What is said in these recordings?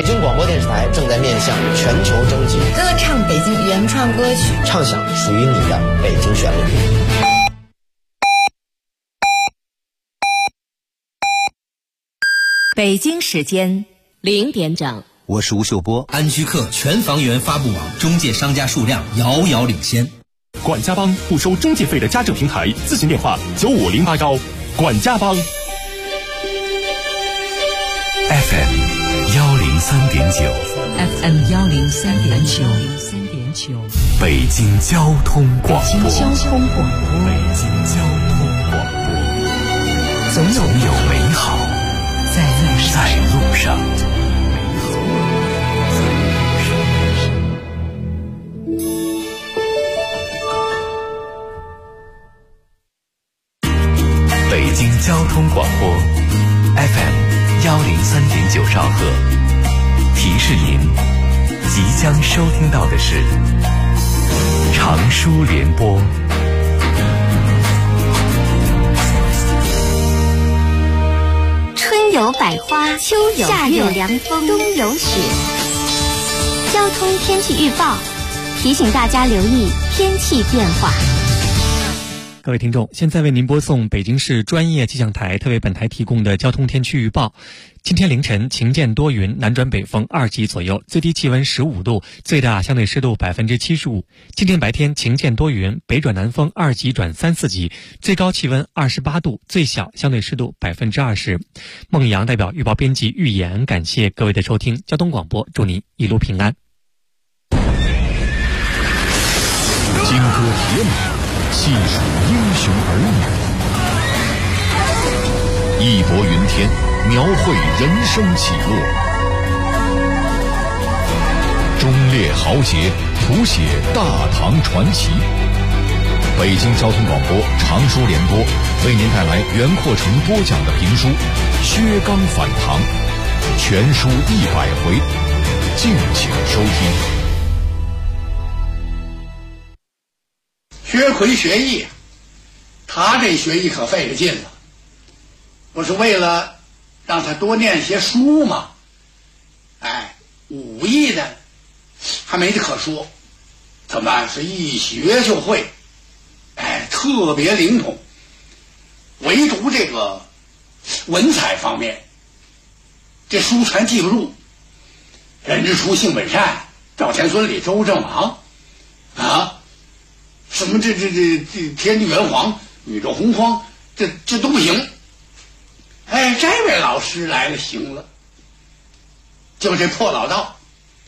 京广播电视台正在面向全球征集歌唱北京原创歌曲， 唱响属于你的北京旋律。 北京时间0点整， 我是吴秀波。 安居客全房源发布网中介商家数量遥遥领先。 管家帮不收中介费的家政平台，咨询电话9508管家帮。 FM 103.9 FM 103.9， 北京交通广播。 北京交通广播， 北京交通广播，总有美好在路上。北京交通广播 FM 103.9兆赫，提示您即将收听到的是长舒联播。 春有百花，秋有夏有凉风，冬有雪。交通天气预报提醒大家留意天气变化。 各位听众，现在为您播送北京市专业气象台特为本台提供的交通天气预报。今天凌晨晴间多云，南转北风2级左右，最低气温15度，最大相对湿度75%。今天白天晴间多云，北转南风2级转3、4级，最高气温28度，最小相对湿度20%。孟阳代表预报编辑预言，感谢各位的收听。交通广播，祝您一路平安。 金戈铁马，细数英雄儿女，义薄云天，描绘人生起落，忠烈豪杰，谱写大唐传奇。北京交通广播长舒联播为您带来袁阔成播讲的评书《薛刚反唐》，全书100回，敬请收听。 薛奎学艺，他这学艺可费了劲了，不是为了让他多念些书吗？武艺呢还没得可说，怎么是一学就会，特别灵通。唯独这个文采方面，这书全记不住。任之初、性本善、赵钱孙李、周郑王啊。什么这天地元皇、宇宙洪荒，这都不行。这位老师来了，行了。就这破老道，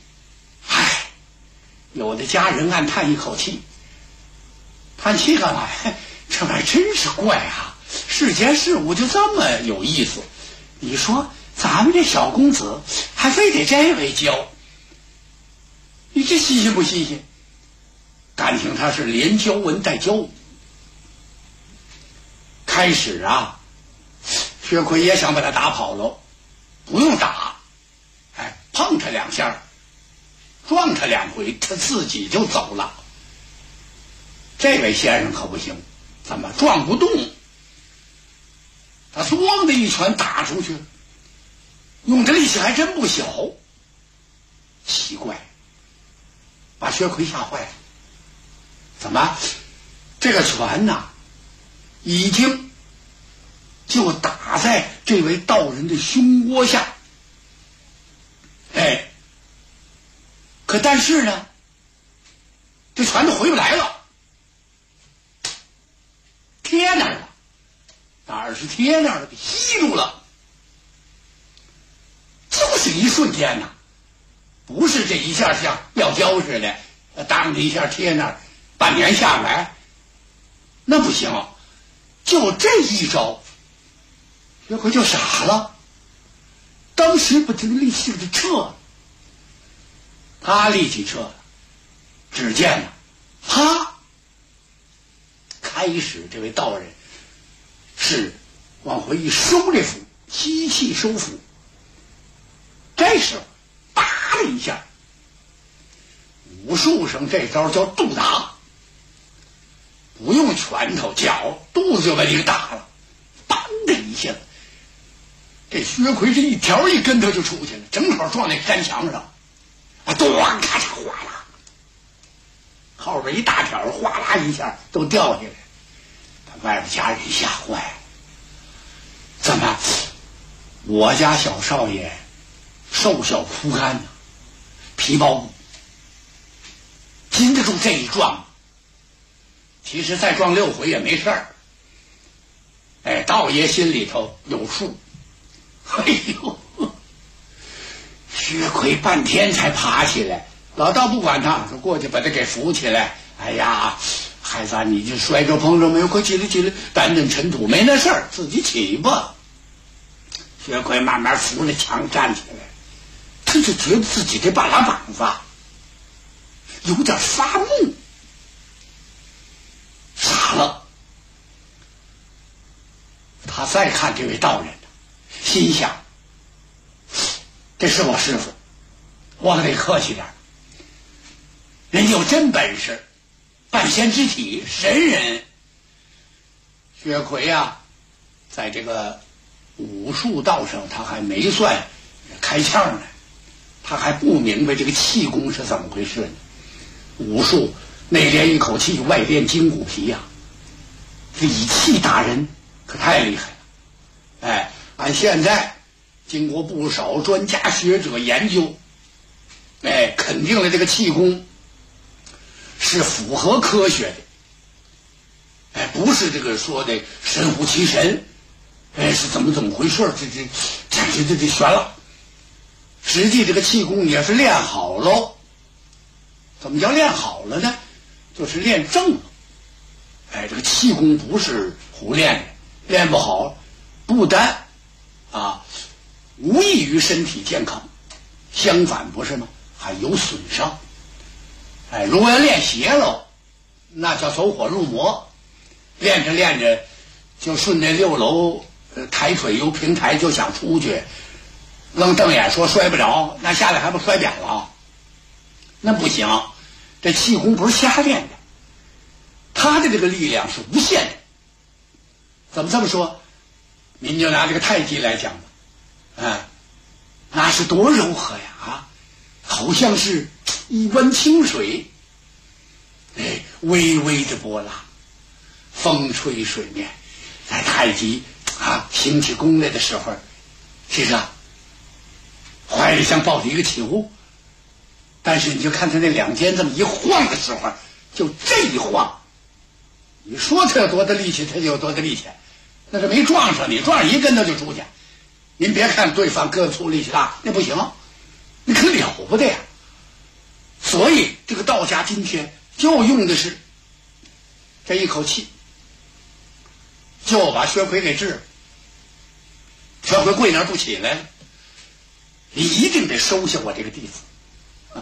有的家人暗叹一口气，叹气干嘛呀？这玩意儿真是怪啊！世间事物就这么有意思。你说咱们这小公子还非得这位教，你这新鲜不新鲜？感情他是连教文带教武。开始啊，薛奎也想把他打跑了，不用打，碰他2下，撞他2回，他自己就走了。这位先生可不行，怎么撞不动？他咣的一拳打出去，用的力气还真不小。奇怪，把薛奎吓坏了。怎么这个拳呐已经就打在这位道人的胸窝下，可但是呢这拳头回不来了，贴那儿了，哪儿是贴那儿了，给吸住了。就是一瞬间呐，不是这一下像撂跤似的当的一下贴那儿半年下来，那不行。就这一招，薛奎就傻了，当时把这个力气就撤了。他力气撤了，只见呢，啪！开始这位道人是往回一收这斧，吸气收斧。这时候，啪的一下，武术上这招叫肚打。不用拳头脚，肚子就把你给打了，梆的一下子， 这薛奎这一条一跟头就出去了，正好撞那山墙上，咣咔嚓哗啦，后边一大条哗啦一下都掉下来，把外边家人吓坏了。怎么，我家小少爷瘦小枯干呢，皮包骨，经得住这一撞？其实再撞6回也没事儿。道爷心里头有数。哎呦，薛奎半天才爬起来，老道不管他，就过去把他给扶起来。哎呀，孩子，你就摔着碰着没有？快起来起来，掸掸尘土，没那事儿，自己起吧。薛奎慢慢扶着墙站起来，他就觉得自己这半拉膀子有点发木，傻了。他再看这位道人，心想：这是我师傅，我可得客气点。人家有真本事，半仙之体，神人。薛奎在这个武术道上，他还没算开窍呢，他还不明白这个气功是怎么回事呢。武术内练一口气，外练筋骨皮这以气打人可太厉害了。按现在经过不少专家学者研究，肯定了这个气功是符合科学的，不是这个说的神乎其神，是怎么回事？这悬了。实际这个气功你要是练好喽，怎么叫练好了呢？就是练正了。这个气功不是胡练的，练不好不但无益于身体健康，相反不是吗？还有损伤。如果要练邪喽，那叫走火入魔，练着练着就顺那6楼抬腿由平台就想出去，愣瞪眼说摔不着，那下来还不摔扁了？那不行，这气功不是瞎练的，他的这个力量是无限的。怎么这么说？您就拿这个太极来讲吧，那是多柔和呀，好像是一湾清水，微微的波浪，风吹水面。在太极行起功来的时候，其实怀里像抱着一个球，但是你就看他那两肩这么一晃的时候，就这一晃，你说他有多大力气，他就有多大力气，那是没撞上你，撞上一跟头就出去。您别看对方个子粗力气大，那不行，那可了不得呀。所以这个道家今天就用的是这一口气，就把薛奎给治了。薛奎跪那儿不起来了，你一定得收下我这个弟子。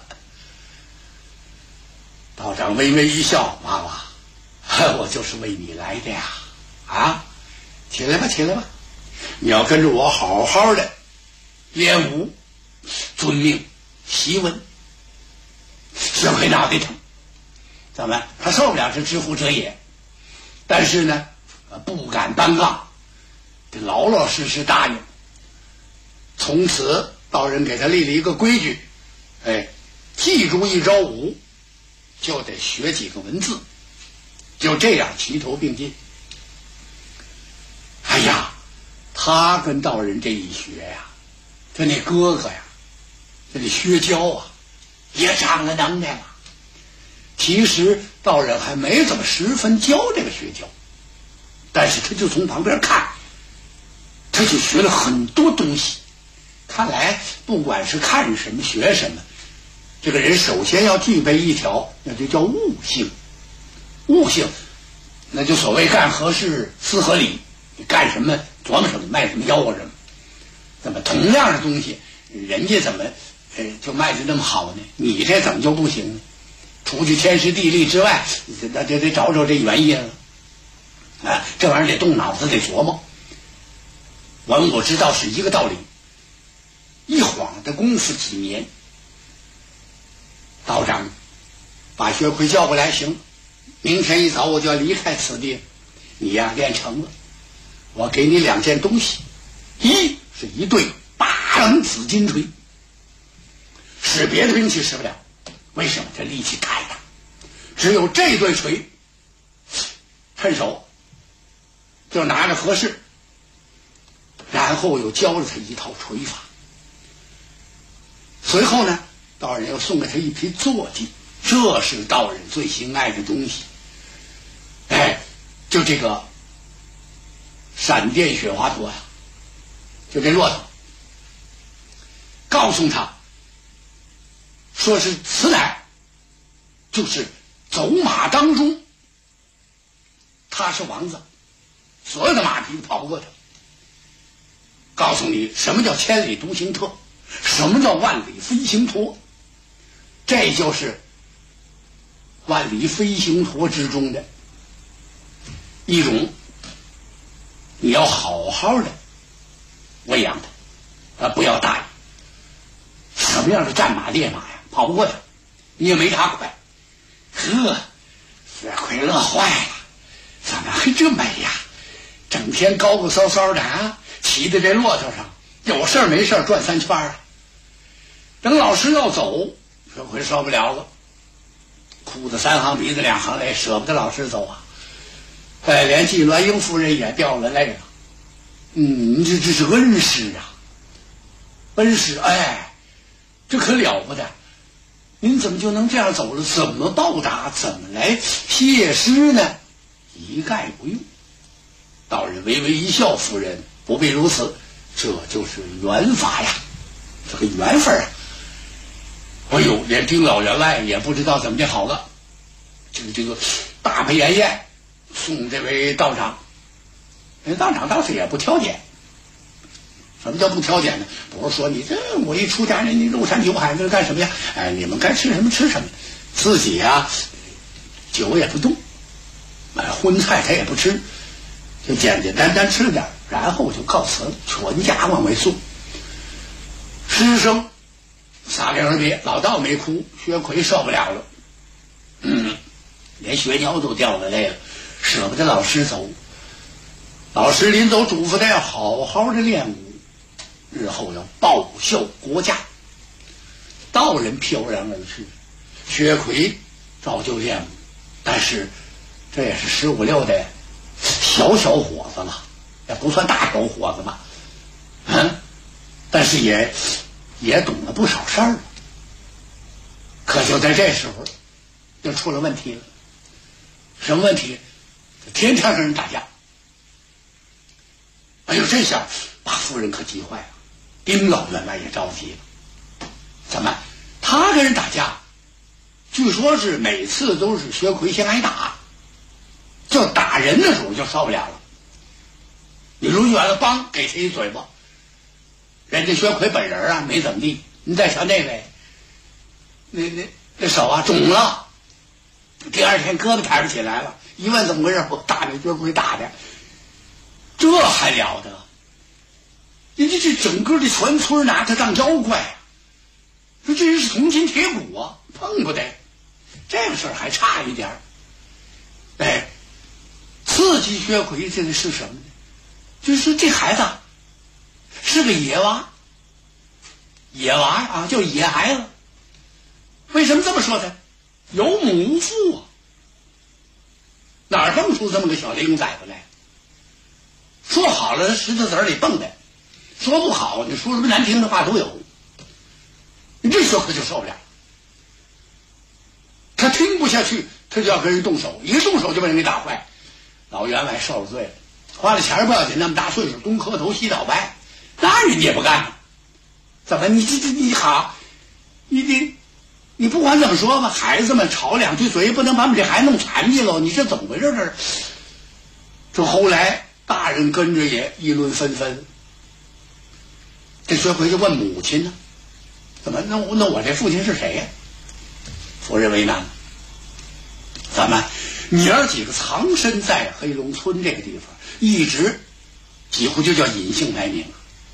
道长微微一笑，娃娃，我就是为你来的呀！起来吧，起来吧，你要跟着我好好的练武，遵命习文。薛奎脑袋疼，怎么？他受不了这知乎者也，但是呢，不敢单杠，得老老实实答应。从此道人给他立了一个规矩，记住一招武，就得学几个文字，就这样齐头并进。哎呀，他跟道人这一学呀，他那哥哥呀，这薛娇也长了能耐了。其实道人还没怎么十分教这个薛娇，但是他就从旁边看，他就学了很多东西。看来不管是看什么学什么，这个人首先要具备一条，那就叫悟性。悟性那就所谓干何事思何理，你干什么琢磨什么，卖什么吆喝什么。那么同样的东西，人家怎么就卖的那么好呢？你这怎么就不行呢？除去天时地利之外，那就得找找这原因了。这玩意儿得动脑子，得琢磨。文武之道是一个道理。一晃的功夫几年，道长把薛奎叫过来，行，明天一早我就要离开此地，你呀练成了，我给你2件东西， 一是一对8棱紫金锤，使别的兵器使不了。为什么？这力气太大，只有这对锤趁手就拿着合适，然后又教了他一套锤法。随后呢，道人又送给他一批坐骑，这是道人最心爱的东西。就这个闪电雪花驼呀，就这骆驼，告诉他说是此乃就是走马当中，他是王子，所有的马匹跑不过他。告诉你什么叫千里独行特，什么叫万里飞行驼，这就是万里飞行驼之中的一种，你要好好的喂养它，不要大意。什么样的战马烈马呀，跑不过它，你也没它快。薛奎乐坏了，怎么还这美呀？整天高高骚骚的啊，骑在这骆驼上，有事没事转3圈啊。等老师要走，薛奎受不了了，哭得3行鼻子2行泪，舍不得老师走啊。连季鸾英夫人也掉了泪了。这是恩师啊，恩师，这可了不得！您怎么就能这样走了？怎么报答？怎么来谢师呢？一概不用。道人微微一笑，夫人不必如此，这就是缘法呀，这个缘分啊！连丁老员外也不知道怎么的好了，这个大配筵宴送这位道长，道长倒是也不挑拣。什么叫不挑拣呢？不是说你这我一出家人，你肉山酒海这干什么呀？你们该吃什么吃什么，自己呀酒也不动，荤菜他也不吃，就简简单单吃点，然后就告辞了，全家往外送。师生撒灵而别，老道没哭，薛奎受不了了，连薛娇都掉了泪了，舍不得老师走。老师临走嘱咐他要好好的练武，日后要报效国家。道人飘然而去，薛奎照旧练武，但是这也是15、16的小伙子了，也不算大小伙子吧，但是也懂了不少事儿了。可就在这时候，就出了问题了。什么问题？天天跟人打架。这下把夫人可急坏了，丁老员外也着急了。怎么？他跟人打架，据说是每次都是薛奎先挨打，就打人的时候就受不了了。你抡圆了，梆给他一嘴巴。人家薛奎本人啊没怎么地，你再瞧那位，那手啊肿了，第2天胳膊抬不起来了。一问怎么回事，我打那薛奎打的。这还了得！人家这整个的全村拿他当妖怪啊！说这人是铜筋铁骨啊，碰不得。这个事儿还差一点。刺激薛奎这个是什么呢？就是说这孩子是个野娃，啊，叫野孩子。为什么这么说他？有母无父啊，哪儿蹦出这么个小灵崽子来？说好了石头子里蹦的，说不好你说什么难听的话都有。你这薛奎就受不了，他听不下去，他就要跟人动手，一动手就把人给打坏。老员外受了罪了，花了钱不要紧，那么大岁数，东磕头西倒拜，那人家也不干。怎么你好，你不管怎么说吧，孩子们吵2句嘴，不能把我们这孩子弄残疾了，你这怎么回事？这后来大人跟着也议论纷纷。这薛奎就问母亲呢，怎么那我这父亲是谁呀？夫人为难了，怎么你儿几个藏身在黑龙村这个地方，一直几乎就叫隐姓埋名。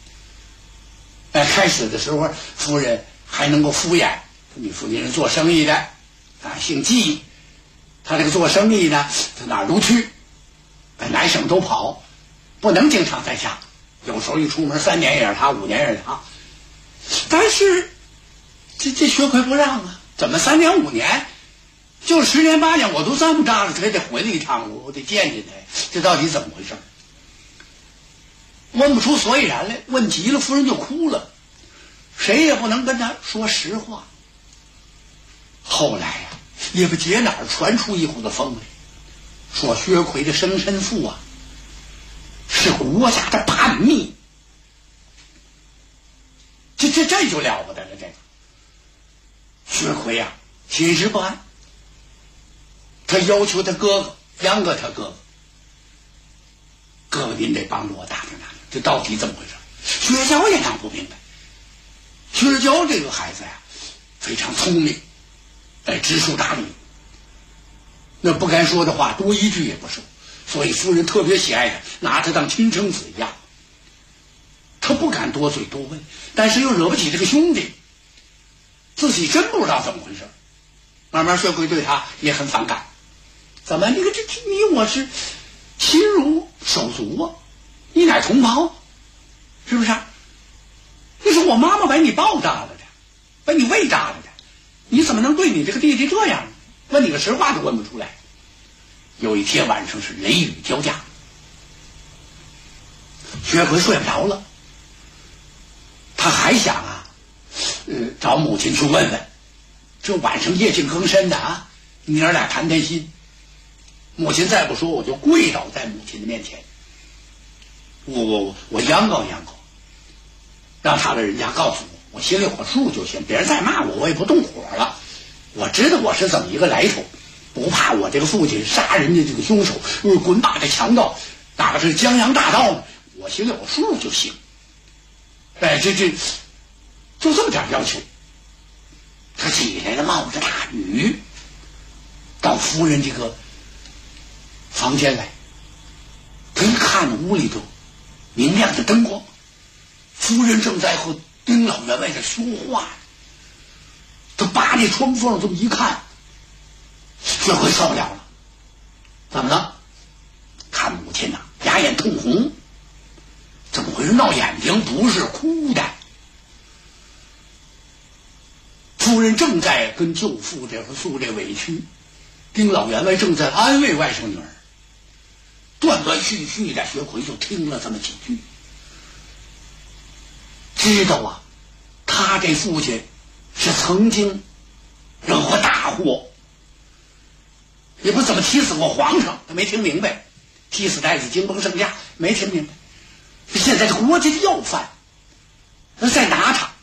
开始的时候夫人还能够敷衍，你父亲是做生意的啊，姓季，他这个做生意呢，他哪儿都去，南省都跑，不能经常在家。 有时候一出门3年也是他，5年也是他。但是这薛奎不让啊，怎么3年5年，就10年8年，我都这么大了，这得回来一趟，我得见见他，这到底怎么回事？问不出所以然来，问急了，夫人就哭了，谁也不能跟他说实话。后来呀，也不觉哪儿传出一股子风来，说薛奎的生身父啊，是国家的叛逆。这就了不得了，这个薛奎啊，心事不安，他要求他哥哥杨哥，他哥哥您得帮着我打听打听，这到底怎么回事？薛娇也闹不明白。薛娇这个孩子呀，非常聪明，知书达理，那不该说的话多一句也不说，所以夫人特别喜爱他，拿他当亲生子一样。他不敢多嘴多问，但是又惹不起这个兄弟，自己真不知道怎么回事。慢慢薛奎对他也很反感，怎么你我是亲如手足啊，你乃同胞，是不是？那是我妈妈把你抱大了的，把你喂大了的，你怎么能对你这个弟弟这样？问你个实话都问不出来。有一天晚上是雷雨交加，薛奎睡不着了，他还想啊，找母亲去问问，这晚上夜静更深的啊，你儿俩谈谈心。母亲再不说，我就跪倒在母亲的面前，我央告，让他的人家告诉我心里有数就行，别人再骂我也不动火了。我知道我是怎么一个来头，不怕我这个父亲杀人的这个凶手，滚把的强盗，哪个是江洋大盗呢？我心里有数就行。就这么点要求。他起来了，冒着大雨，到夫人这个房间来。他一看屋里头明亮的灯光，夫人正在和丁老员外在说话。他扒这窗缝这么一看，薛奎受不了了。怎么了？看母亲呐，牙眼通红，怎么回事？闹眼睛，不是哭的。夫人正在跟舅父这诉这委屈，丁老员外正在安慰外甥女儿，断断续续的，薛奎就听了这么几句，知道啊，他这父亲是曾经惹过大祸，也不怎么踢死过皇上，他没听明白，踢死太子惊崩圣驾没听明白，现在是国家的要犯，再拿他，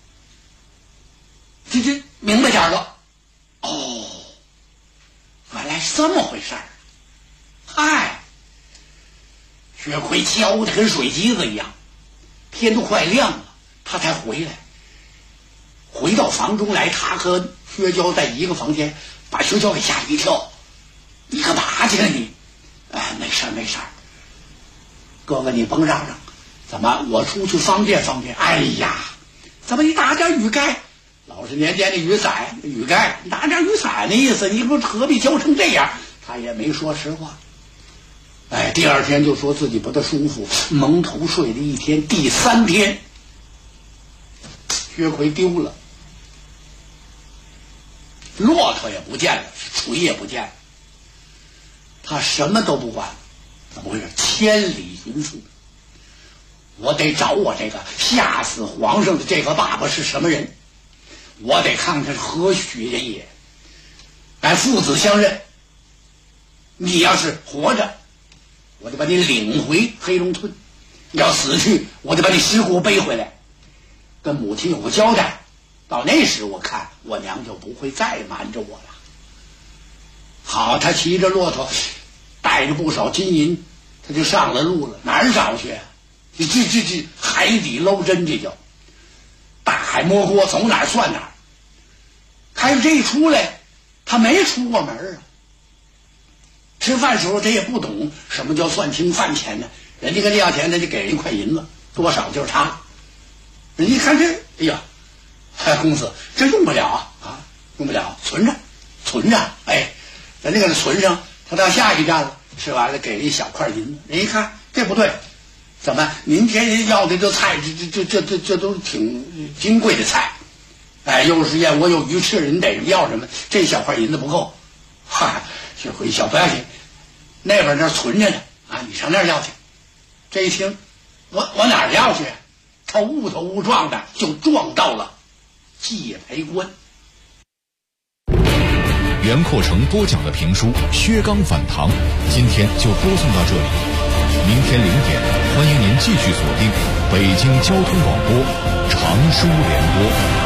这明白点了。哦，原来是这么回事儿。嗨，薛奎焦的跟水鸡子一样，天都快亮了，他才回来。回到房中来，他和薛娇在一个房间，把薛娇给吓了一跳。你干嘛去了你？没事没事，哥哥你甭嚷嚷，怎么我出去方便方便？哎呀，怎么你打点雨盖？老是年间的雨伞雨盖，打点雨伞的意思，你不何必浇成这样？他也没说实话。第二天就说自己不大舒服，蒙头睡了一天。第3天，薛奎丢了，骆驼也不见了，锤也不见了，他什么都不管，怎么回事？千里寻父，我得找我这个吓死皇上的这个爸爸是什么人，我得看看是何许人也。父子相认，你要是活着，我就把你领回黑龙村；你要死去，我就把你尸骨背回来，跟母亲有个交代。到那时，我看我娘就不会再瞒着我了。好，他骑着骆驼，带着不少金银，他就上了路了。哪儿找去？这海底捞针，这叫大海摸锅，走哪儿算哪儿。开始这一出来，他没出过门啊。吃饭时候他也不懂什么叫算清饭钱呢，人家跟你要钱，他就给人1块银子，多少就是他。人家看这，哎呀，公子这用不了啊，用不了，存着。咱这个存上，他到下一站了，吃完了给了1小块银子。人一看这不对， 怎么您这要的这菜，这都是挺金贵的菜，哎，又是燕窝又鱼翅，您得要什么？这小块银子不够，哈，这回小不要紧，那边那存着呢啊，你上那儿要去。这一听，我哪儿要去？他误头误撞的就撞到了界培关。 袁阔成播讲的评书《薛刚反唐》，今天就播送到这里。明天0点，欢迎您继续锁定北京交通广播常书联播。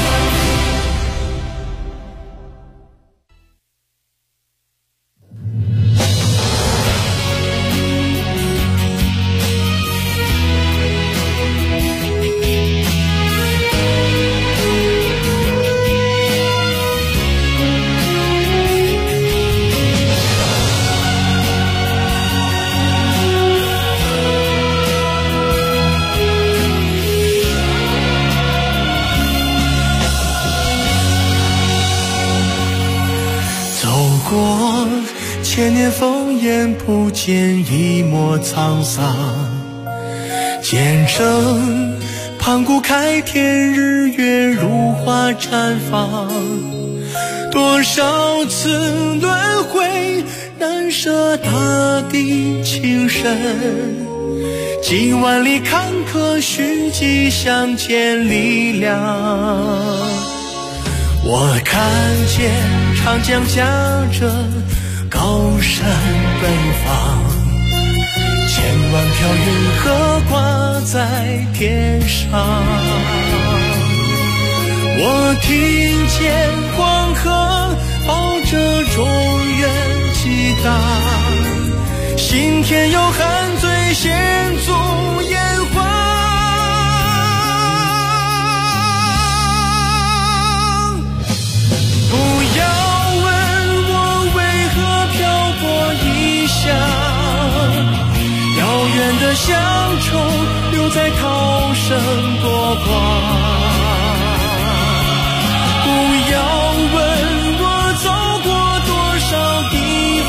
千年烽烟不见一抹沧桑，见证盘古开天，日月如花绽放。多少次轮回，难舍大地情深。几万里坎坷，虚迹相见力量。我看见长江夹着高山奔放，千万条云河挂在天上。我听见黄河抱着中原激荡，心田有汉醉先祖炎黄。不要问我为何漂泊异乡，遥远的乡愁留在涛声波光。不要问我走过多少地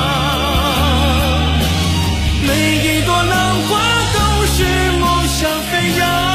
方，每一朵浪花都是梦想飞扬。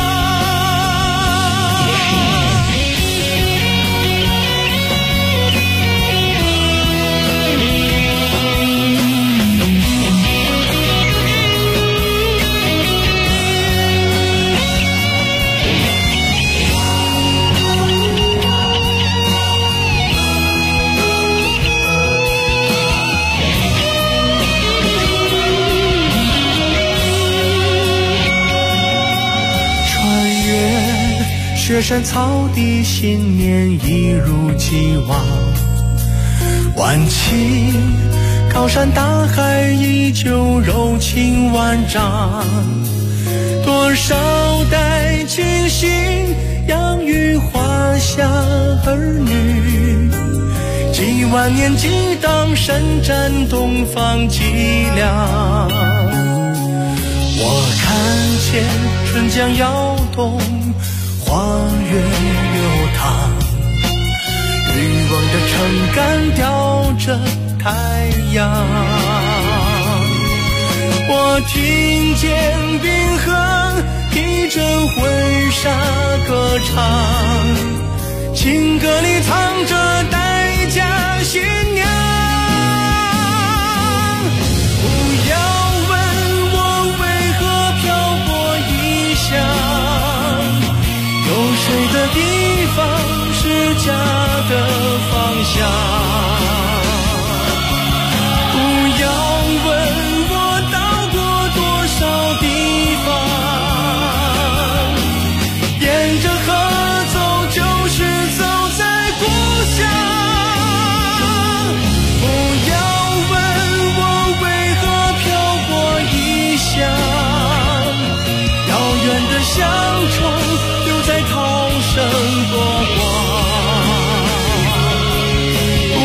雪山草地，信念一如既往。万顷高山大海，依旧柔情万丈。多少代精心养育华夏儿女，几万年激荡，伸展东方脊梁。我看见春江摇动，花月流淌，渔翁的撑杆吊着太阳。我听见冰河披着婚纱歌唱，情歌里藏着待嫁新娘。不要问我为何漂泊异乡，有谁的地方是家的方向。不要问我到过多少地方，沿着河走就是走在故乡。不要问我为何漂泊异乡，遥远的乡愁留在涛声波光。不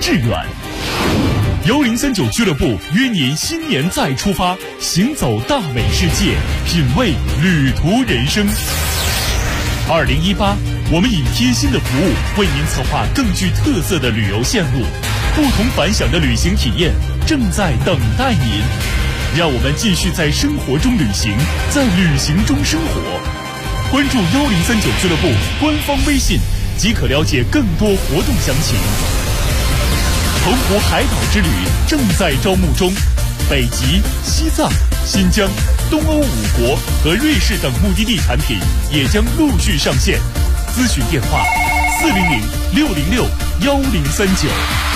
致远。1039俱乐部约您新年再出发，行走大美世界，品味旅途人生。2018，我们以贴心的服务为您策划更具特色的旅游线路，不同凡响的旅行体验正在等待您。让我们继续在生活中旅行，在旅行中生活。关注1039俱乐部官方微信，即可了解更多活动详情。澎湖海岛之旅正在招募中，北极、西藏、新疆、东欧5国和瑞士等目的地产品也将陆续上线。咨询电话400-606-1039。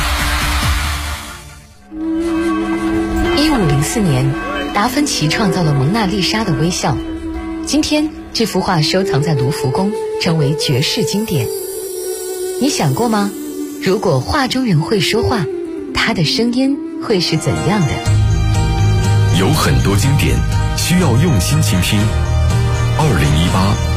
1504年，达芬奇创造了蒙娜丽莎的微笑。今天，这幅画收藏在卢浮宫，成为绝世经典。你想过吗？如果画中人会说话，他的声音会是怎样的？ 有很多经典需要用心倾听。2018